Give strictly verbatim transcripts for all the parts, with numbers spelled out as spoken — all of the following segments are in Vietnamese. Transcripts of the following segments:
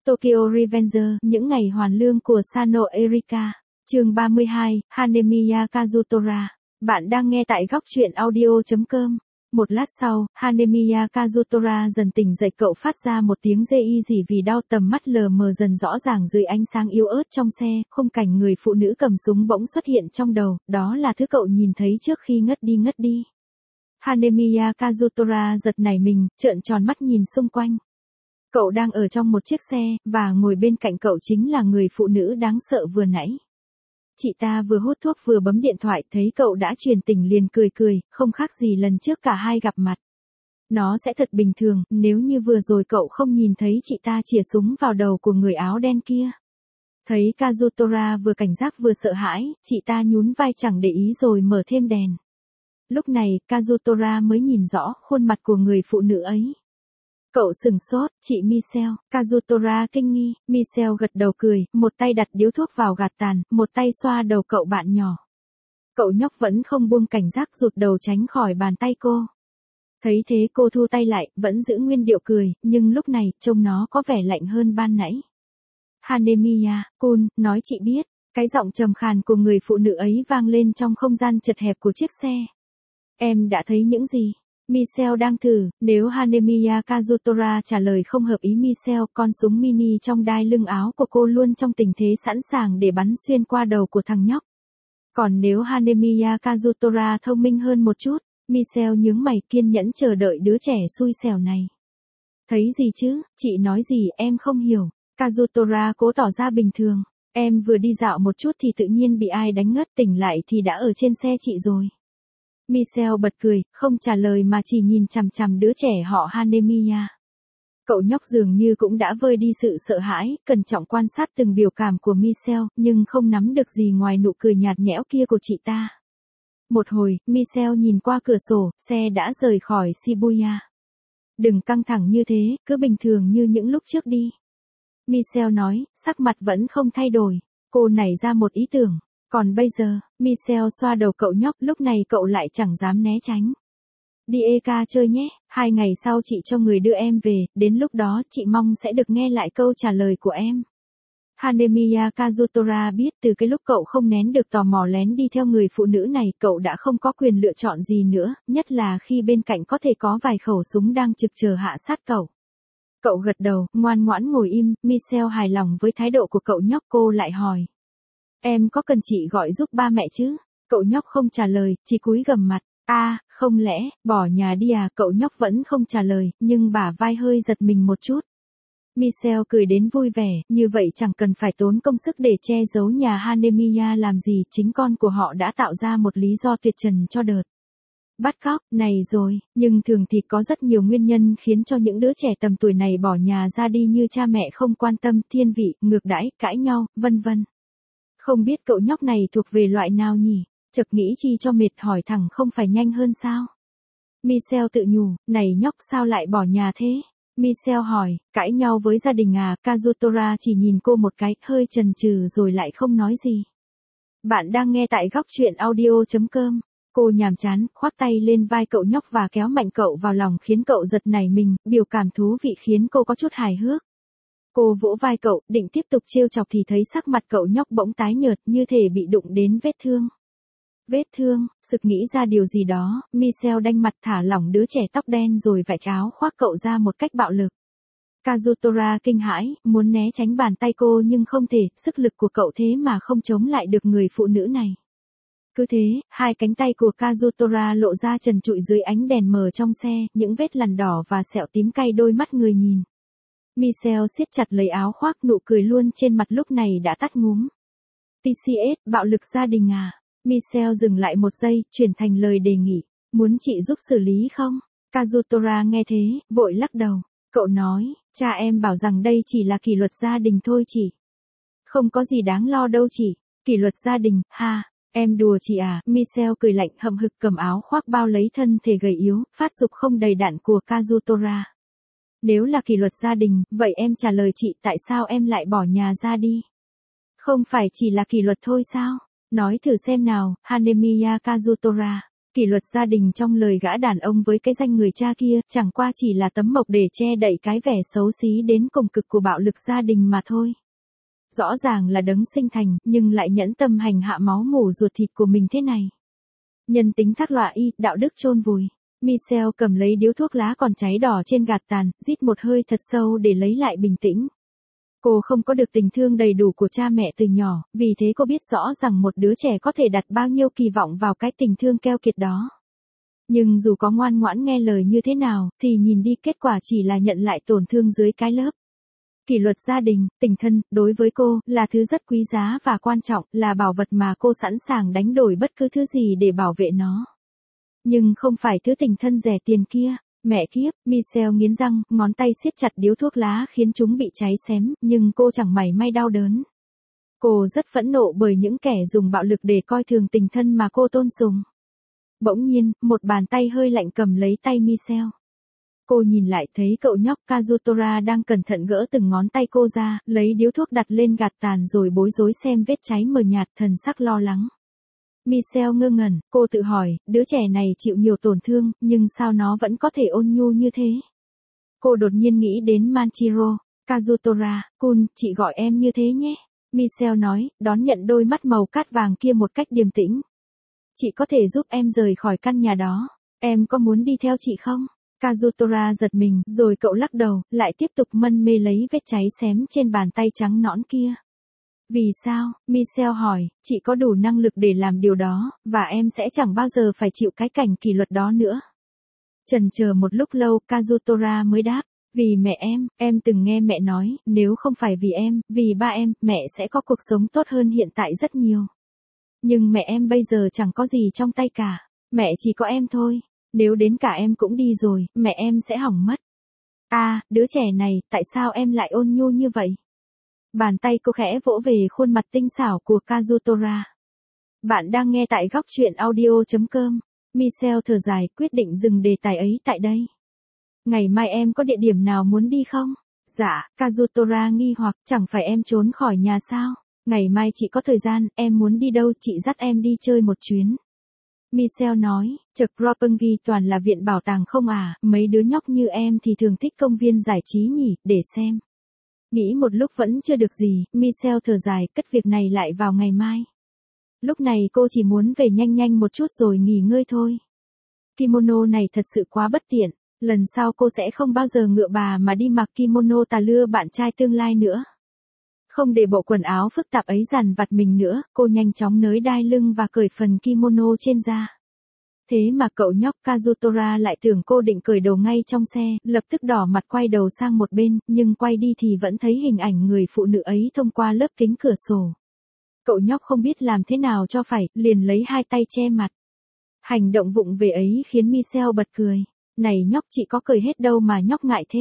Tokyo Revenger, những ngày hoàn lương của Sano Erika. Chương ba mươi hai, Hanemiya Kazutora. Bạn đang nghe tại góc truyện audio chấm com. Một lát sau, Hanemiya Kazutora dần tỉnh dậy, cậu phát ra một tiếng rê y rỉ vì đau, tầm mắt lờ mờ dần rõ ràng dưới ánh sáng yếu ớt trong xe, khung cảnh người phụ nữ cầm súng bỗng xuất hiện trong đầu, đó là thứ cậu nhìn thấy trước khi ngất đi ngất đi. Hanemiya Kazutora giật nảy mình, trợn tròn mắt nhìn xung quanh. Cậu đang ở trong một chiếc xe, và ngồi bên cạnh cậu chính là người phụ nữ đáng sợ vừa nãy. Chị ta vừa hút thuốc vừa bấm điện thoại, thấy cậu đã truyền tỉnh liền cười cười, không khác gì lần trước cả hai gặp mặt. Nó sẽ thật bình thường, nếu như vừa rồi cậu không nhìn thấy chị ta chĩa súng vào đầu của người áo đen kia. Thấy Kazutora vừa cảnh giác vừa sợ hãi, chị ta nhún vai chẳng để ý rồi mở thêm đèn. Lúc này, Kazutora mới nhìn rõ khuôn mặt của người phụ nữ ấy. Cậu sừng sốt, chị Michelle. Kazutora kinh nghi, Michelle gật đầu cười, một tay đặt điếu thuốc vào gạt tàn, một tay xoa đầu cậu bạn nhỏ. Cậu nhóc vẫn không buông cảnh giác, rụt đầu tránh khỏi bàn tay cô. Thấy thế cô thu tay lại, vẫn giữ nguyên điệu cười, nhưng lúc này, trông nó có vẻ lạnh hơn ban nãy. Hanemiya, Kun, nói chị biết. Cái giọng trầm khàn của người phụ nữ ấy vang lên trong không gian chật hẹp của chiếc xe. Em đã thấy những gì? Michelle đang thử, nếu Hanemiya Kazutora trả lời không hợp ý Michelle, con súng mini trong đai lưng áo của cô luôn trong tình thế sẵn sàng để bắn xuyên qua đầu của thằng nhóc. Còn nếu Hanemiya Kazutora thông minh hơn một chút, Michelle nhướng mày kiên nhẫn chờ đợi đứa trẻ xui xẻo này. Thấy gì chứ, chị nói gì em không hiểu. Kazutora cố tỏ ra bình thường, em vừa đi dạo một chút thì tự nhiên bị ai đánh ngất, tỉnh lại thì đã ở trên xe chị rồi. Michelle bật cười, không trả lời mà chỉ nhìn chằm chằm đứa trẻ họ Hanemiya. Cậu nhóc dường như cũng đã vơi đi sự sợ hãi, cẩn trọng quan sát từng biểu cảm của Michelle, nhưng không nắm được gì ngoài nụ cười nhạt nhẽo kia của chị ta. Một hồi, Michelle nhìn qua cửa sổ, xe đã rời khỏi Shibuya. Đừng căng thẳng như thế, cứ bình thường như những lúc trước đi. Michelle nói, sắc mặt vẫn không thay đổi. Cô nảy ra một ý tưởng. Còn bây giờ, Michelle xoa đầu cậu nhóc, lúc này cậu lại chẳng dám né tránh. Đi Eka chơi nhé, hai ngày sau chị cho người đưa em về, đến lúc đó chị mong sẽ được nghe lại câu trả lời của em. Hanemiya Kazutora biết từ cái lúc cậu không nén được tò mò lén đi theo người phụ nữ này, cậu đã không có quyền lựa chọn gì nữa, nhất là khi bên cạnh có thể có vài khẩu súng đang trực chờ hạ sát cậu. Cậu gật đầu, ngoan ngoãn ngồi im, Michelle hài lòng với thái độ của cậu nhóc, cô lại hỏi. Em có cần chị gọi giúp ba mẹ chứ? Cậu nhóc không trả lời, chỉ cúi gằm mặt. A, à, không lẽ, bỏ nhà đi à? Cậu nhóc vẫn không trả lời, nhưng bả vai hơi giật mình một chút. Michelle cười đến vui vẻ, như vậy chẳng cần phải tốn công sức để che giấu nhà Hanemiya làm gì, chính con của họ đã tạo ra một lý do tuyệt trần cho đợt bắt cóc này rồi, nhưng thường thì có rất nhiều nguyên nhân khiến cho những đứa trẻ tầm tuổi này bỏ nhà ra đi, như cha mẹ không quan tâm, thiên vị, ngược đãi, cãi nhau, vân vân. Không biết cậu nhóc này thuộc về loại nào nhỉ? Chợt nghĩ chi cho mệt, hỏi thẳng không phải nhanh hơn sao? Michelle tự nhủ, này nhóc sao lại bỏ nhà thế? Michelle hỏi, cãi nhau với gia đình à? Kazutora chỉ nhìn cô một cái, hơi chần chừ rồi lại không nói gì. Bạn đang nghe tại góc truyện audio chấm com. Cô nhàm chán, khoác tay lên vai cậu nhóc và kéo mạnh cậu vào lòng khiến cậu giật nảy mình, biểu cảm thú vị khiến cô có chút hài hước. Cô vỗ vai cậu, định tiếp tục trêu chọc thì thấy sắc mặt cậu nhóc bỗng tái nhợt, như thể bị đụng đến vết thương. Vết thương, sực nghĩ ra điều gì đó, Michelle đanh mặt thả lỏng đứa trẻ tóc đen rồi vạch áo khoác cậu ra một cách bạo lực. Kazutora kinh hãi, muốn né tránh bàn tay cô nhưng không thể, sức lực của cậu thế mà không chống lại được người phụ nữ này. Cứ thế, hai cánh tay của Kazutora lộ ra trần trụi dưới ánh đèn mờ trong xe, những vết lằn đỏ và sẹo tím cay đôi mắt người nhìn. Michelle siết chặt lấy áo khoác, nụ cười luôn trên mặt lúc này đã tắt ngúm. tê xê ét, bạo lực gia đình à? Michelle dừng lại một giây, chuyển thành lời đề nghị. Muốn chị giúp xử lý không? Kazutora nghe thế, vội lắc đầu. Cậu nói, cha em bảo rằng đây chỉ là kỷ luật gia đình thôi chị. Không có gì đáng lo đâu chị. Kỷ luật gia đình, ha, em đùa chị à? Michelle cười lạnh hậm hực cầm áo khoác bao lấy thân thể gầy yếu, phát dục không đầy đặn của Kazutora. Nếu là kỷ luật gia đình, vậy em trả lời chị tại sao em lại bỏ nhà ra đi? Không phải chỉ là kỷ luật thôi sao? Nói thử xem nào, Hanemiya Kazutora. Kỷ luật gia đình trong lời gã đàn ông với cái danh người cha kia chẳng qua chỉ là tấm mộc để che đậy cái vẻ xấu xí đến cùng cực của bạo lực gia đình mà thôi. Rõ ràng là đấng sinh thành, nhưng lại nhẫn tâm hành hạ máu mủ ruột thịt của mình thế này. Nhân tính thác loạ y, đạo đức chôn vùi. Michelle cầm lấy điếu thuốc lá còn cháy đỏ trên gạt tàn, rít một hơi thật sâu để lấy lại bình tĩnh. Cô không có được tình thương đầy đủ của cha mẹ từ nhỏ, vì thế cô biết rõ rằng một đứa trẻ có thể đặt bao nhiêu kỳ vọng vào cái tình thương keo kiệt đó. Nhưng dù có ngoan ngoãn nghe lời như thế nào, thì nhìn đi kết quả chỉ là nhận lại tổn thương dưới cái lớp. Kỷ luật gia đình, tình thân, đối với cô, là thứ rất quý giá và quan trọng, là bảo vật mà cô sẵn sàng đánh đổi bất cứ thứ gì để bảo vệ nó. Nhưng không phải thứ tình thân rẻ tiền kia. Mẹ kiếp, Michelle nghiến răng, ngón tay siết chặt điếu thuốc lá khiến chúng bị cháy xém, nhưng cô chẳng mảy may đau đớn. Cô rất phẫn nộ bởi những kẻ dùng bạo lực để coi thường tình thân mà cô tôn sùng. Bỗng nhiên, một bàn tay hơi lạnh cầm lấy tay Michelle. Cô nhìn lại thấy cậu nhóc Kazutora đang cẩn thận gỡ từng ngón tay cô ra, lấy điếu thuốc đặt lên gạt tàn rồi bối rối xem vết cháy mờ nhạt, thần sắc lo lắng. Michelle ngơ ngẩn, cô tự hỏi, đứa trẻ này chịu nhiều tổn thương, nhưng sao nó vẫn có thể ôn nhu như thế? Cô đột nhiên nghĩ đến Manchiro. Kazutora-kun, chị gọi em như thế nhé. Michelle nói, đón nhận đôi mắt màu cát vàng kia một cách điềm tĩnh. Chị có thể giúp em rời khỏi căn nhà đó. Em có muốn đi theo chị không? Kazutora giật mình, rồi cậu lắc đầu, lại tiếp tục mân mê lấy vết cháy xém trên bàn tay trắng nõn kia. Vì sao? Michelle hỏi, chị có đủ năng lực để làm điều đó, và em sẽ chẳng bao giờ phải chịu cái cảnh kỷ luật đó nữa. Chần chờ một lúc lâu, Kazutora mới đáp, vì mẹ em, em từng nghe mẹ nói, nếu không phải vì em, vì ba em, mẹ sẽ có cuộc sống tốt hơn hiện tại rất nhiều. Nhưng mẹ em bây giờ chẳng có gì trong tay cả, mẹ chỉ có em thôi, nếu đến cả em cũng đi rồi, mẹ em sẽ hỏng mất. À, đứa trẻ này, tại sao em lại ôn nhu như vậy? Bàn tay cô khẽ vỗ về khuôn mặt tinh xảo của Kazutora. Bạn đang nghe tại góc truyện audio chấm com. Michelle thở dài, quyết định dừng đề tài ấy tại đây. Ngày mai em có địa điểm nào muốn đi không? Dạ, Kazutora nghi hoặc, chẳng phải em trốn khỏi nhà sao? Ngày mai chị có thời gian, em muốn đi đâu chị dắt em đi chơi một chuyến. Michelle nói, trực Roppongi toàn là viện bảo tàng không à, mấy đứa nhóc như em thì thường thích công viên giải trí nhỉ, để xem. Nghĩ một lúc vẫn chưa được gì, Michelle thở dài, cất việc này lại vào ngày mai. Lúc này cô chỉ muốn về nhanh nhanh một chút rồi nghỉ ngơi thôi. Kimono này thật sự quá bất tiện, lần sau cô sẽ không bao giờ ngựa bà mà đi mặc kimono tà lưa bạn trai tương lai nữa. Không để bộ quần áo phức tạp ấy dằn vặt mình nữa, cô nhanh chóng nới đai lưng và cởi phần kimono trên da. Thế mà cậu nhóc Kazutora lại tưởng cô định cởi đồ ngay trong xe, lập tức đỏ mặt quay đầu sang một bên, nhưng quay đi thì vẫn thấy hình ảnh người phụ nữ ấy thông qua lớp kính cửa sổ. Cậu nhóc không biết làm thế nào cho phải, liền lấy hai tay che mặt. Hành động vụng về ấy khiến Michelle bật cười. Này nhóc, chị có cười hết đâu mà nhóc ngại thế.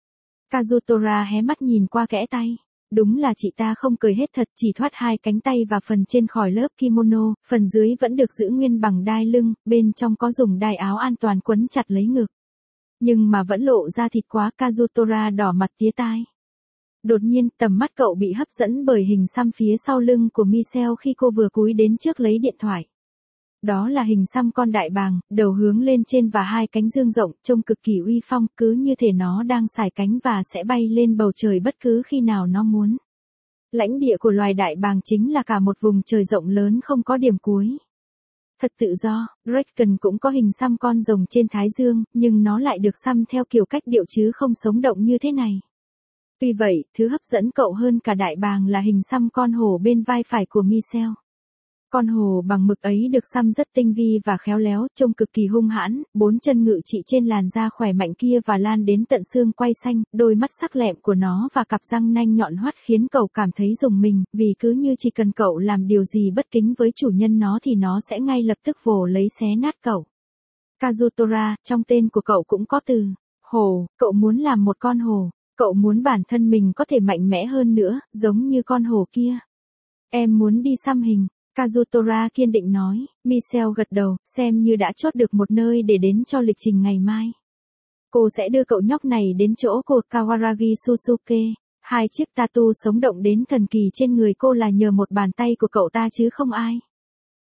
Kazutora hé mắt nhìn qua kẽ tay. Đúng là chị ta không cười hết thật, chỉ thoát hai cánh tay và phần trên khỏi lớp kimono, phần dưới vẫn được giữ nguyên bằng đai lưng, bên trong có dùng đai áo an toàn quấn chặt lấy ngực. Nhưng mà vẫn lộ ra thịt quá. Kazutora đỏ mặt tía tai. Đột nhiên, tầm mắt cậu bị hấp dẫn bởi hình xăm phía sau lưng của Michelle khi cô vừa cúi đến trước lấy điện thoại. Đó là hình xăm con đại bàng, đầu hướng lên trên và hai cánh dương rộng, trông cực kỳ uy phong, cứ như thể nó đang xài cánh và sẽ bay lên bầu trời bất cứ khi nào nó muốn. Lãnh địa của loài đại bàng chính là cả một vùng trời rộng lớn không có điểm cuối. Thật tự do, Draken cũng có hình xăm con rồng trên thái dương, nhưng nó lại được xăm theo kiểu cách điệu chứ không sống động như thế này. Tuy vậy, thứ hấp dẫn cậu hơn cả đại bàng là hình xăm con hổ bên vai phải của Michelle. Con hổ bằng mực ấy được xăm rất tinh vi và khéo léo, trông cực kỳ hung hãn, bốn chân ngự trị trên làn da khỏe mạnh kia và lan đến tận xương quai xanh, đôi mắt sắc lẹm của nó và cặp răng nanh nhọn hoắt khiến cậu cảm thấy rùng mình, vì cứ như chỉ cần cậu làm điều gì bất kính với chủ nhân nó thì nó sẽ ngay lập tức vồ lấy xé nát cậu. Kazutora, trong tên của cậu cũng có từ hổ, cậu muốn làm một con hổ, cậu muốn bản thân mình có thể mạnh mẽ hơn nữa, giống như con hổ kia. Em muốn đi xăm hình. Kazutora kiên định nói. Michelle gật đầu, xem như đã chốt được một nơi để đến cho lịch trình ngày mai. Cô sẽ đưa cậu nhóc này đến chỗ của Kawaragi Susuke. Hai chiếc tattoo sống động đến thần kỳ trên người cô là nhờ một bàn tay của cậu ta chứ không ai.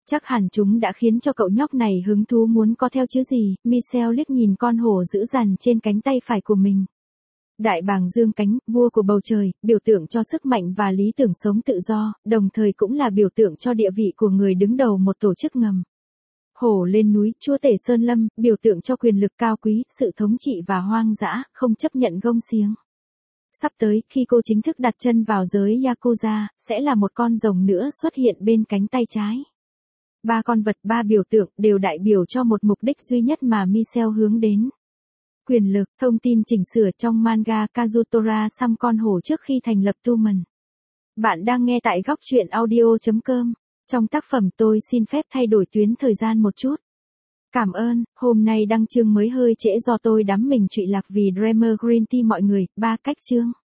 Chắc hẳn chúng đã khiến cho cậu nhóc này hứng thú muốn có theo chứ gì. Michelle liếc nhìn con hổ dữ dằn trên cánh tay phải của mình. Đại bàng dương cánh, vua của bầu trời, biểu tượng cho sức mạnh và lý tưởng sống tự do, đồng thời cũng là biểu tượng cho địa vị của người đứng đầu một tổ chức ngầm. Hổ lên núi, chúa tể sơn lâm, biểu tượng cho quyền lực cao quý, sự thống trị và hoang dã, không chấp nhận gông xiềng. Sắp tới, khi cô chính thức đặt chân vào giới Yakuza, sẽ là một con rồng nữa xuất hiện bên cánh tay trái. Ba con vật, ba biểu tượng, đều đại biểu cho một mục đích duy nhất mà Michelle hướng đến. Quyền lực. Thông tin chỉnh sửa trong manga Kazutora xăm con hổ trước khi thành lập Tumen. Bạn đang nghe tại góc truyện audio chấm com. Trong tác phẩm tôi xin phép thay đổi tuyến thời gian một chút. Cảm ơn, hôm nay đăng chương mới hơi trễ do tôi đắm mình trụy lạc vì Dreamer Green Tea mọi người, ba cách chương.